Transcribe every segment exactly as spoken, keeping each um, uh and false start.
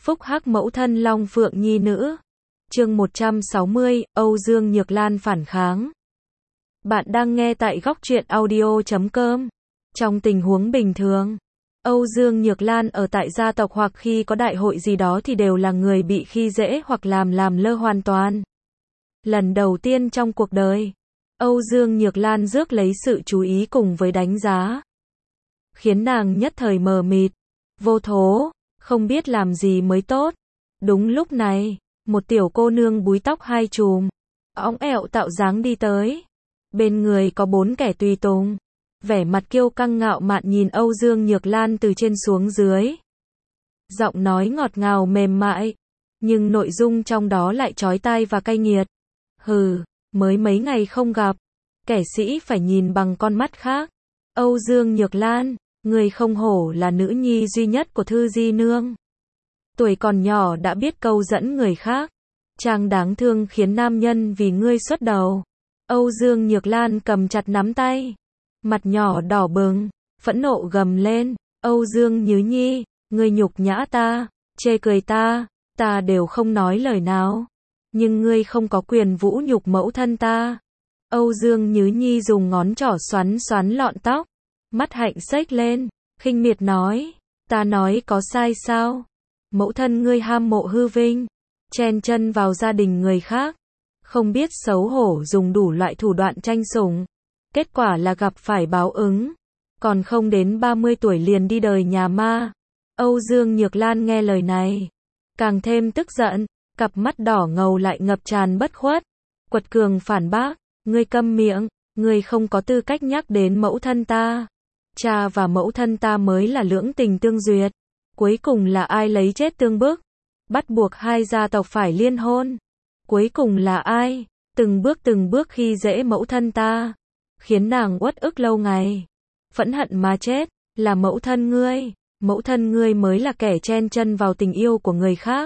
Phúc hắc mẫu thân Long Phượng nhi nữ. Chương một trăm sáu mươi, Âu Dương Nhược Lan phản kháng. Bạn đang nghe tại góc truyện audio chấm com. Trong tình huống bình thường, Âu Dương Nhược Lan ở tại gia tộc hoặc khi có đại hội gì đó thì đều là người bị khi dễ hoặc làm làm lơ hoàn toàn. Lần đầu tiên trong cuộc đời, Âu Dương Nhược Lan rước lấy sự chú ý cùng với đánh giá, khiến nàng nhất thời mờ mịt, vô thố, không biết làm gì mới tốt. Đúng lúc này, một tiểu cô nương búi tóc hai chùm, óng ẹo tạo dáng đi tới. Bên người có bốn kẻ tùy tùng, vẻ mặt kiêu căng ngạo mạn nhìn Âu Dương Nhược Lan từ trên xuống dưới. Giọng nói ngọt ngào mềm mại, nhưng nội dung trong đó lại chói tai và cay nghiệt. Hừ, mới mấy ngày không gặp, kẻ sĩ phải nhìn bằng con mắt khác. Âu Dương Nhược Lan, người không hổ là nữ nhi duy nhất của Thư Di Nương. Tuổi còn nhỏ đã biết câu dẫn người khác. Chàng đáng thương khiến nam nhân vì ngươi xuất đầu. Âu Dương Nhược Lan cầm chặt nắm tay, mặt nhỏ đỏ bừng, phẫn nộ gầm lên. Âu Dương Nhứ Nhi, ngươi nhục nhã ta, chê cười ta, ta đều không nói lời nào. Nhưng ngươi không có quyền vũ nhục mẫu thân ta. Âu Dương Nhứ Nhi dùng ngón trỏ xoắn xoắn lọn tóc, mắt hạnh xếch lên, khinh miệt nói, ta nói có sai sao? Mẫu thân ngươi ham mộ hư vinh, chen chân vào gia đình người khác, không biết xấu hổ dùng đủ loại thủ đoạn tranh sủng, kết quả là gặp phải báo ứng, còn không đến ba mươi tuổi liền đi đời nhà ma. Âu Dương Nhược Lan nghe lời này, càng thêm tức giận, cặp mắt đỏ ngầu lại ngập tràn bất khuất, quật cường phản bác, ngươi câm miệng, ngươi không có tư cách nhắc đến mẫu thân ta. Cha và mẫu thân ta mới là lưỡng tình tương duyệt, cuối cùng là ai lấy chết tương bức, bắt buộc hai gia tộc phải liên hôn. Cuối cùng là ai, từng bước từng bước khi dễ mẫu thân ta, khiến nàng uất ức lâu ngày, phẫn hận mà chết, là mẫu thân ngươi, mẫu thân ngươi mới là kẻ chen chân vào tình yêu của người khác.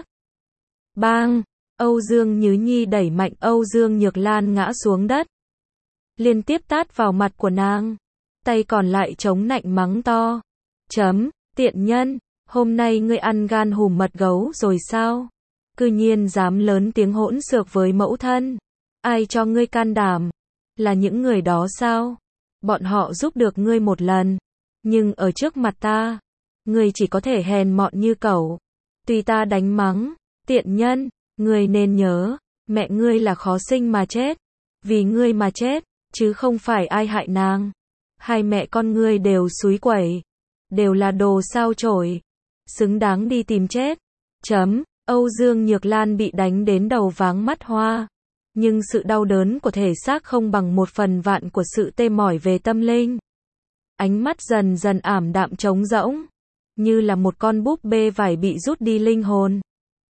Bang! Âu Dương Nhứ Nhi đẩy mạnh Âu Dương Nhược Lan ngã xuống đất, liên tiếp tát vào mặt của nàng, tay còn lại chống nạnh mắng to. Chấm, tiện nhân, hôm nay ngươi ăn gan hùm mật gấu rồi sao? Cư nhiên dám lớn tiếng hỗn xược với mẫu thân. Ai cho ngươi can đảm? Là những người đó sao? Bọn họ giúp được ngươi một lần, nhưng ở trước mặt ta, ngươi chỉ có thể hèn mọn như cẩu. Tùy ta đánh mắng, tiện nhân, ngươi nên nhớ, mẹ ngươi là khó sinh mà chết, vì ngươi mà chết, chứ không phải ai hại nàng. Hai mẹ con ngươi đều xúi quẩy, đều là đồ sao chổi, xứng đáng đi tìm chết. Chấm. Âu Dương Nhược Lan bị đánh đến đầu váng mắt hoa, nhưng sự đau đớn của thể xác không bằng một phần vạn của sự tê mỏi về tâm linh. Ánh mắt dần dần ảm đạm trống rỗng, như là một con búp bê vải bị rút đi linh hồn.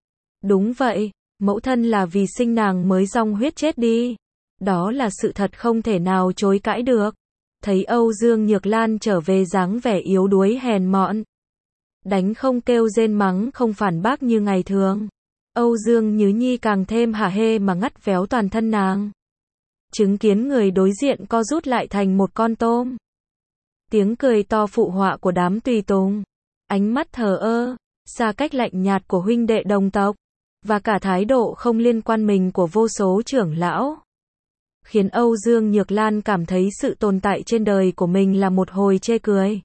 Đúng vậy, mẫu thân là vì sinh nàng mới dòng huyết chết đi. Đó là sự thật không thể nào chối cãi được. Thấy Âu Dương Nhược Lan trở về dáng vẻ yếu đuối hèn mọn, đánh không kêu rên mắng không phản bác như ngày thường, Âu Dương Nhứ Nhi càng thêm hả hê mà ngắt véo toàn thân nàng. Chứng kiến người đối diện co rút lại thành một con tôm. Tiếng cười to phụ họa của đám tùy tùng, ánh mắt thờ ơ, xa cách lạnh nhạt của huynh đệ đồng tộc, và cả thái độ không liên quan mình của vô số trưởng lão, khiến Âu Dương Nhược Lan cảm thấy sự tồn tại trên đời của mình là một hồi chê cười.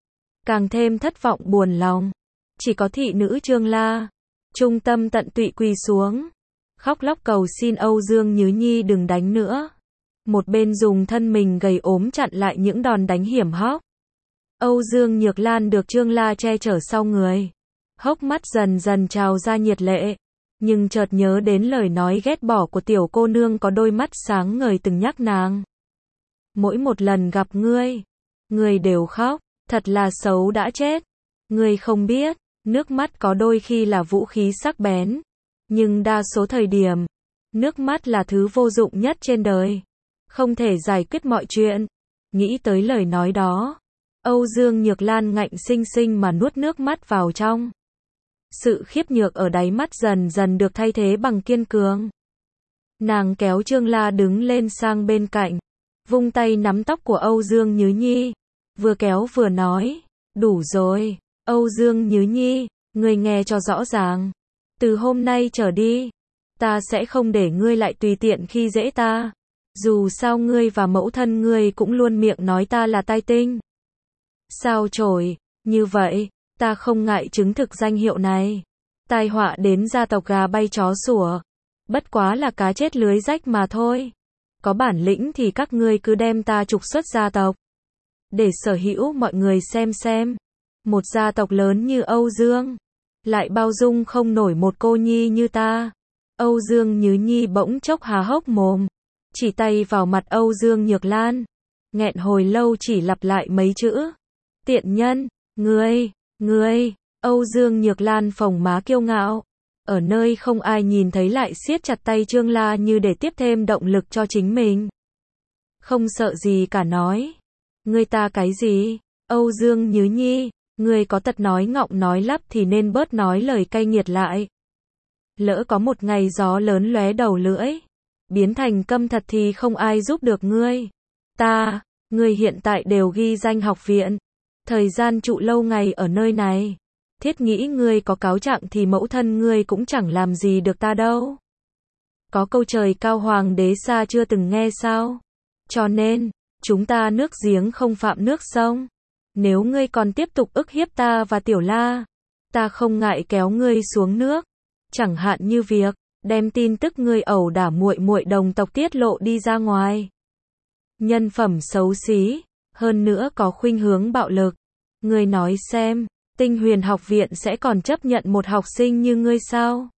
Càng thêm thất vọng buồn lòng, chỉ có thị nữ Trương La, trung tâm tận tụy quỳ xuống, khóc lóc cầu xin Âu Dương Nhứ Nhi đừng đánh nữa. Một bên dùng thân mình gầy ốm chặn lại những đòn đánh hiểm hóc. Âu Dương Nhược Lan được Trương La che chở sau người, hốc mắt dần dần trào ra nhiệt lệ, nhưng chợt nhớ đến lời nói ghét bỏ của tiểu cô nương có đôi mắt sáng ngời từng nhắc nàng. Mỗi một lần gặp ngươi, ngươi đều khóc. Thật là xấu đã chết. Ngươi không biết, nước mắt có đôi khi là vũ khí sắc bén, nhưng đa số thời điểm, nước mắt là thứ vô dụng nhất trên đời, không thể giải quyết mọi chuyện. Nghĩ tới lời nói đó, Âu Dương Nhược Lan ngạnh sinh sinh mà nuốt nước mắt vào trong. Sự khiếp nhược ở đáy mắt dần dần được thay thế bằng kiên cường. Nàng kéo Trương La đứng lên sang bên cạnh, vung tay nắm tóc của Âu Dương Nhứ Nhi, vừa kéo vừa nói, đủ rồi, Âu Dương Nhứ Nhi, ngươi nghe cho rõ ràng. Từ hôm nay trở đi, ta sẽ không để ngươi lại tùy tiện khi dễ ta. Dù sao ngươi và mẫu thân ngươi cũng luôn miệng nói ta là tai tinh. Sao chổi, như vậy, ta không ngại chứng thực danh hiệu này. Tai họa đến gia tộc gà bay chó sủa. Bất quá là cá chết lưới rách mà thôi. Có bản lĩnh thì các ngươi cứ đem ta trục xuất gia tộc. Để sở hữu mọi người xem xem. Một gia tộc lớn như Âu Dương, lại bao dung không nổi một cô nhi như ta. Âu Dương Nhứ Nhi bỗng chốc há hốc mồm. Chỉ tay vào mặt Âu Dương Nhược Lan. Nghẹn hồi lâu chỉ lặp lại mấy chữ. Tiện nhân, ngươi, ngươi. Âu Dương Nhược Lan phồng má kiêu ngạo. Ở nơi không ai nhìn thấy lại siết chặt tay Trương La như để tiếp thêm động lực cho chính mình. Không sợ gì cả nói. Ngươi ta cái gì? Âu Dương Nhứ Nhi, ngươi có tật nói ngọng nói lắp thì nên bớt nói lời cay nghiệt lại. Lỡ có một ngày gió lớn lóe đầu lưỡi, biến thành câm thật thì không ai giúp được ngươi. Ta, ngươi hiện tại đều ghi danh học viện, thời gian trụ lâu ngày ở nơi này. Thiết nghĩ ngươi có cáo trạng thì mẫu thân ngươi cũng chẳng làm gì được ta đâu. Có câu trời cao hoàng đế xa chưa từng nghe sao? Cho nên, chúng ta nước giếng không phạm nước sông. Nếu ngươi còn tiếp tục ức hiếp ta và Tiểu La, ta không ngại kéo ngươi xuống nước. Chẳng hạn như việc đem tin tức ngươi ẩu đả muội muội đồng tộc tiết lộ đi ra ngoài. Nhân phẩm xấu xí, hơn nữa có khuynh hướng bạo lực. Ngươi nói xem, Tinh Huyền học viện sẽ còn chấp nhận một học sinh như ngươi sao?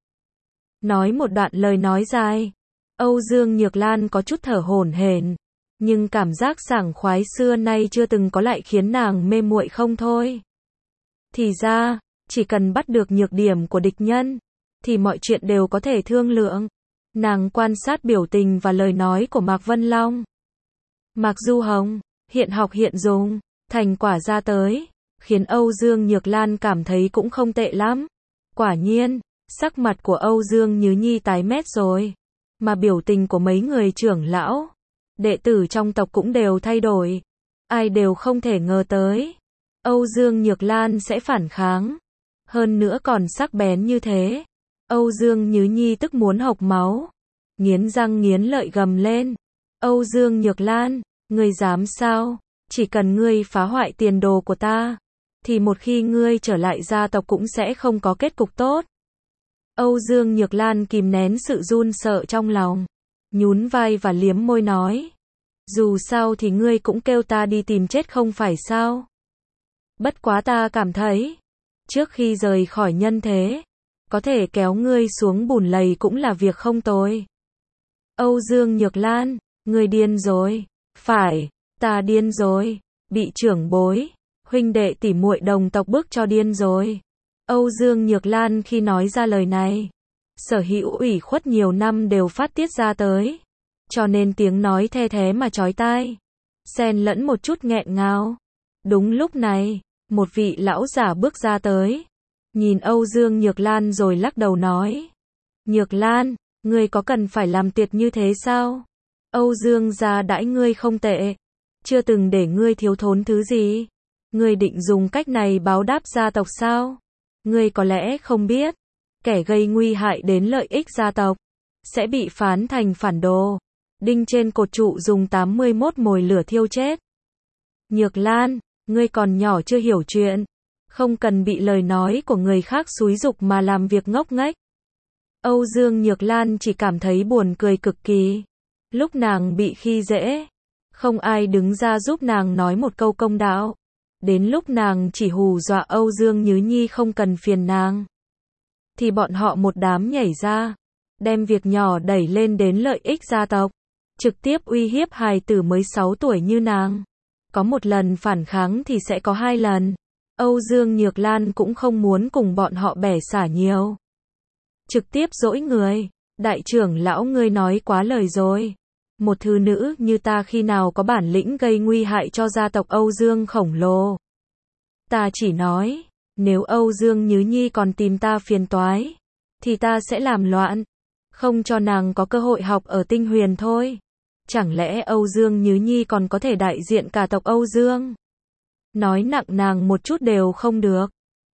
Nói một đoạn lời nói dài, Âu Dương Nhược Lan có chút thở hổn hển, nhưng cảm giác sảng khoái xưa nay chưa từng có lại khiến nàng mê muội không thôi. Thì ra, chỉ cần bắt được nhược điểm của địch nhân, thì mọi chuyện đều có thể thương lượng. Nàng quan sát biểu tình và lời nói của Mạc Vân Long. Mạc Du Hồng, hiện học hiện dùng, thành quả ra tới, khiến Âu Dương Nhược Lan cảm thấy cũng không tệ lắm. Quả nhiên, sắc mặt của Âu Dương Nhứ Nhi tái mét rồi, mà biểu tình của mấy người trưởng lão, đệ tử trong tộc cũng đều thay đổi. Ai đều không thể ngờ tới, Âu Dương Nhược Lan sẽ phản kháng, hơn nữa còn sắc bén như thế. Âu Dương Nhứ Nhi tức muốn hộc máu, nghiến răng nghiến lợi gầm lên. Âu Dương Nhược Lan, ngươi dám sao? Chỉ cần ngươi phá hoại tiền đồ của ta, thì một khi ngươi trở lại gia tộc cũng sẽ không có kết cục tốt. Âu Dương Nhược Lan kìm nén sự run sợ trong lòng, nhún vai và liếm môi nói. Dù sao thì ngươi cũng kêu ta đi tìm chết không phải sao? Bất quá ta cảm thấy, trước khi rời khỏi nhân thế, có thể kéo ngươi xuống bùn lầy cũng là việc không tồi. Âu Dương Nhược Lan, ngươi điên rồi. Phải, ta điên rồi. Bị trưởng bối, huynh đệ tỉ muội đồng tộc bức cho điên rồi. Âu Dương Nhược Lan khi nói ra lời này, sở hữu ủy khuất nhiều năm đều phát tiết ra tới. Cho nên tiếng nói the thế mà chói tai, xen lẫn một chút nghẹn ngào. Đúng lúc này, một vị lão giả bước ra tới, nhìn Âu Dương Nhược Lan rồi lắc đầu nói. Nhược Lan, ngươi có cần phải làm tiệt như thế sao? Âu Dương gia đãi ngươi không tệ, chưa từng để ngươi thiếu thốn thứ gì. Ngươi định dùng cách này báo đáp gia tộc sao? Ngươi có lẽ không biết, kẻ gây nguy hại đến lợi ích gia tộc, sẽ bị phán thành phản đồ, đinh trên cột trụ dùng tám mươi mốt mồi lửa thiêu chết. Nhược Lan, ngươi còn nhỏ chưa hiểu chuyện, không cần bị lời nói của người khác xúi giục mà làm việc ngốc nghếch. Âu Dương Nhược Lan chỉ cảm thấy buồn cười cực kỳ. Lúc nàng bị khi dễ, không ai đứng ra giúp nàng nói một câu công đạo. Đến lúc nàng chỉ hù dọa Âu Dương Nhứ Nhi không cần phiền nàng, thì bọn họ một đám nhảy ra, đem việc nhỏ đẩy lên đến lợi ích gia tộc, trực tiếp uy hiếp hài tử mới sáu tuổi như nàng. Có một lần phản kháng thì sẽ có hai lần. Âu Dương Nhược Lan cũng không muốn cùng bọn họ bẻ xả nhiều. Trực tiếp dỗi người. Đại trưởng lão ngươi nói quá lời rồi. Một thư nữ như ta khi nào có bản lĩnh gây nguy hại cho gia tộc Âu Dương khổng lồ. Ta chỉ nói, nếu Âu Dương Nhứ Nhi còn tìm ta phiền toái, thì ta sẽ làm loạn, không cho nàng có cơ hội học ở Tinh Huyền thôi. Chẳng lẽ Âu Dương Nhứ Nhi còn có thể đại diện cả tộc Âu Dương? Nói nặng nàng một chút đều không được.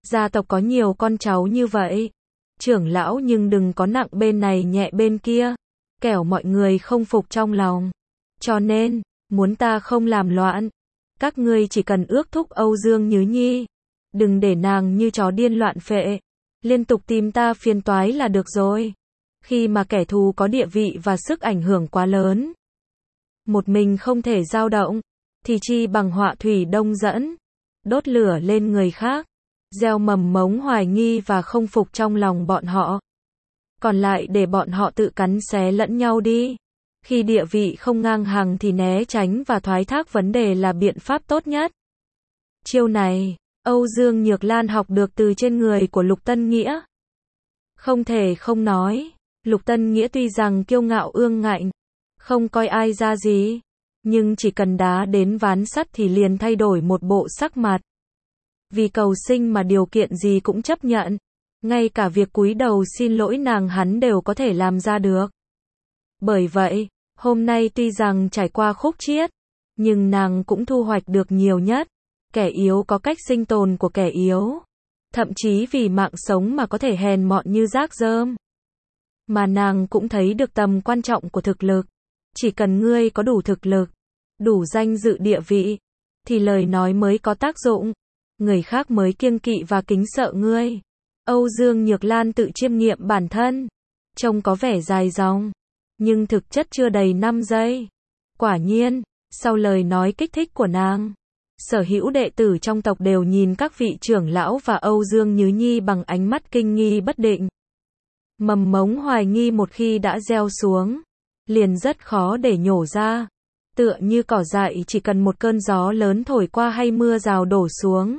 Gia tộc có nhiều con cháu như vậy. Trưởng lão nhưng đừng có nặng bên này nhẹ bên kia, kẻo mọi người không phục trong lòng. Cho nên, muốn ta không làm loạn, các ngươi chỉ cần ước thúc Âu Dương Nhứ Nhi. Đừng để nàng như chó điên loạn phệ, liên tục tìm ta phiền toái là được rồi. Khi mà kẻ thù có địa vị và sức ảnh hưởng quá lớn, một mình không thể dao động, thì chi bằng họa thủy đông dẫn, đốt lửa lên người khác, gieo mầm mống hoài nghi và không phục trong lòng bọn họ. Còn lại để bọn họ tự cắn xé lẫn nhau đi. Khi địa vị không ngang hàng thì né tránh và thoái thác vấn đề là biện pháp tốt nhất. Chiêu này, Âu Dương Nhược Lan học được từ trên người của Lục Tân Nghĩa. Không thể không nói, Lục Tân Nghĩa tuy rằng kiêu ngạo ương ngạnh, không coi ai ra gì, nhưng chỉ cần đá đến ván sắt thì liền thay đổi một bộ sắc mặt. Vì cầu sinh mà điều kiện gì cũng chấp nhận, ngay cả việc cúi đầu xin lỗi nàng hắn đều có thể làm ra được. Bởi vậy, hôm nay tuy rằng trải qua khúc chiết, nhưng nàng cũng thu hoạch được nhiều nhất. Kẻ yếu có cách sinh tồn của kẻ yếu, thậm chí vì mạng sống mà có thể hèn mọn như rác rơm. Mà nàng cũng thấy được tầm quan trọng của thực lực. Chỉ cần ngươi có đủ thực lực, đủ danh dự địa vị, thì lời nói mới có tác dụng. Người khác mới kiêng kỵ và kính sợ ngươi. Âu Dương Nhược Lan tự chiêm nghiệm bản thân, trông có vẻ dài dòng, nhưng thực chất chưa đầy năm giây. Quả nhiên, sau lời nói kích thích của nàng, sở hữu đệ tử trong tộc đều nhìn các vị trưởng lão và Âu Dương Nhứ Nhi bằng ánh mắt kinh nghi bất định. Mầm mống hoài nghi một khi đã gieo xuống, liền rất khó để nhổ ra. Tựa như cỏ dại chỉ cần một cơn gió lớn thổi qua hay mưa rào đổ xuống,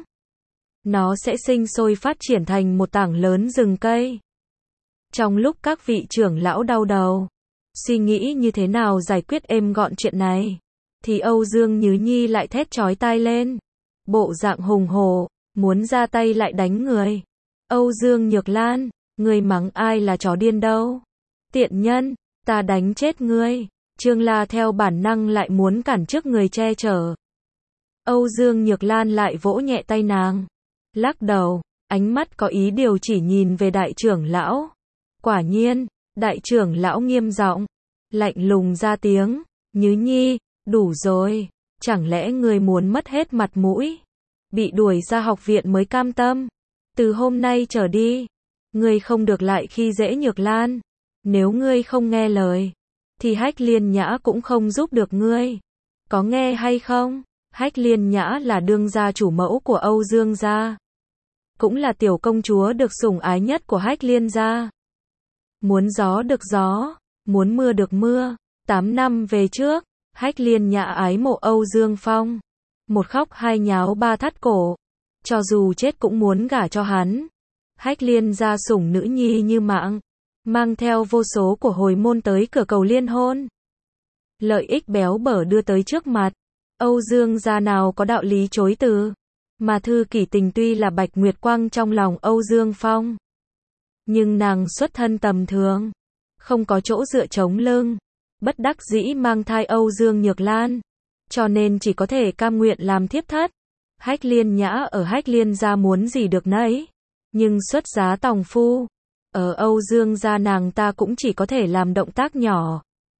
nó sẽ sinh sôi phát triển thành một tảng lớn rừng cây. Trong lúc các vị trưởng lão đau đầu, suy nghĩ như thế nào giải quyết êm gọn chuyện này, thì Âu Dương Nhứ Nhi lại thét chói tai lên. Bộ dạng hùng hổ, muốn ra tay lại đánh người. Âu Dương Nhược Lan, ngươi mắng ai là chó điên đâu? Tiện nhân, ta đánh chết ngươi. Trương La theo bản năng lại muốn cản trước người che chở. Âu Dương Nhược Lan lại vỗ nhẹ tay nàng, lắc đầu, ánh mắt có ý điều chỉ nhìn về đại trưởng lão. Quả nhiên, đại trưởng lão nghiêm giọng, lạnh lùng ra tiếng, Nhứ Nhi, đủ rồi, chẳng lẽ ngươi muốn mất hết mặt mũi, bị đuổi ra học viện mới cam tâm? Từ hôm nay trở đi, ngươi không được lại khi dễ Nhược Lan. Nếu ngươi không nghe lời, thì Hách Liên Nhã cũng không giúp được ngươi. Có nghe hay không? Hách Liên Nhã là đương gia chủ mẫu của Âu Dương gia, cũng là tiểu công chúa được sủng ái nhất của Hách Liên gia. Muốn gió được gió, muốn mưa được mưa. Tám năm về trước, Hách Liên Nhã ái mộ Âu Dương Phong, một khóc hai nháo ba thắt cổ, cho dù chết cũng muốn gả cho hắn. Hách Liên gia sủng nữ nhi như mạng, mang theo vô số của hồi môn tới cửa cầu liên hôn. Lợi ích béo bở đưa tới trước mặt, Âu Dương gia nào có đạo lý chối từ. Mà Thư Kỷ Tình tuy là bạch nguyệt quang trong lòng Âu Dương Phong, nhưng nàng xuất thân tầm thường, không có chỗ dựa chống lưng, bất đắc dĩ mang thai Âu Dương Nhược Lan, cho nên chỉ có thể cam nguyện làm thiếp thất. Hách Liên Nhã ở Hách Liên gia muốn gì được nấy, nhưng xuất giá tòng phu, ở Âu Dương gia nàng ta cũng chỉ có thể làm động tác nhỏ.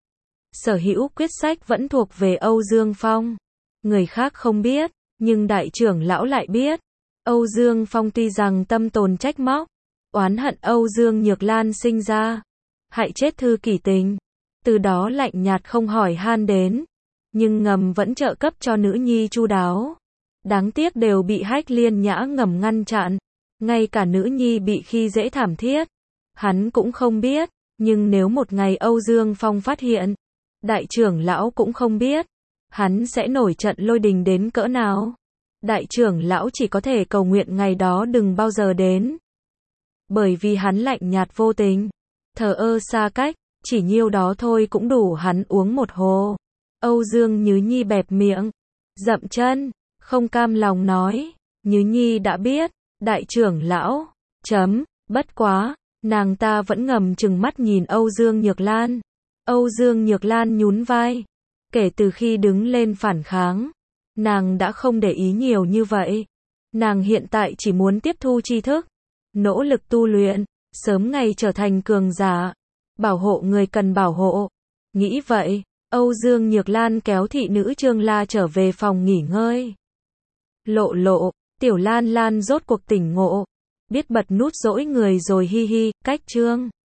Sở hữu quyết sách vẫn thuộc về Âu Dương Phong, người khác không biết, nhưng đại trưởng lão lại biết. Âu Dương Phong tuy rằng tâm tồn trách móc, oán hận Âu Dương Nhược Lan sinh ra, hại chết Thư Kỷ Tình, từ đó lạnh nhạt không hỏi han đến, nhưng ngầm vẫn trợ cấp cho nữ nhi chu đáo. Đáng tiếc đều bị Hách Liên Nhã ngầm ngăn chặn, ngay cả nữ nhi bị khi dễ thảm thiết, hắn cũng không biết, nhưng nếu một ngày Âu Dương Phong phát hiện, đại trưởng lão cũng không biết, hắn sẽ nổi trận lôi đình đến cỡ nào. Đại trưởng lão chỉ có thể cầu nguyện ngày đó đừng bao giờ đến. Bởi vì hắn lạnh nhạt vô tình, thờ ơ xa cách, chỉ nhiêu đó thôi cũng đủ hắn uống một hồ. Âu Dương Nhứ Nhi bẹp miệng, dậm chân, không cam lòng nói, Nhứ Nhi đã biết, đại trưởng lão, chấm, bất quá, nàng ta vẫn ngầm trừng mắt nhìn Âu Dương Nhược Lan. Âu Dương Nhược Lan nhún vai, kể từ khi đứng lên phản kháng, nàng đã không để ý nhiều như vậy. Nàng hiện tại chỉ muốn tiếp thu tri thức, nỗ lực tu luyện, sớm ngày trở thành cường giả, bảo hộ người cần bảo hộ. Nghĩ vậy, Âu Dương Nhược Lan kéo thị nữ Trương La trở về phòng nghỉ ngơi. Lộ lộ, Tiểu Lan Lan rốt cuộc tỉnh ngộ, biết bật nút dỗi người rồi hi hi, cách Trương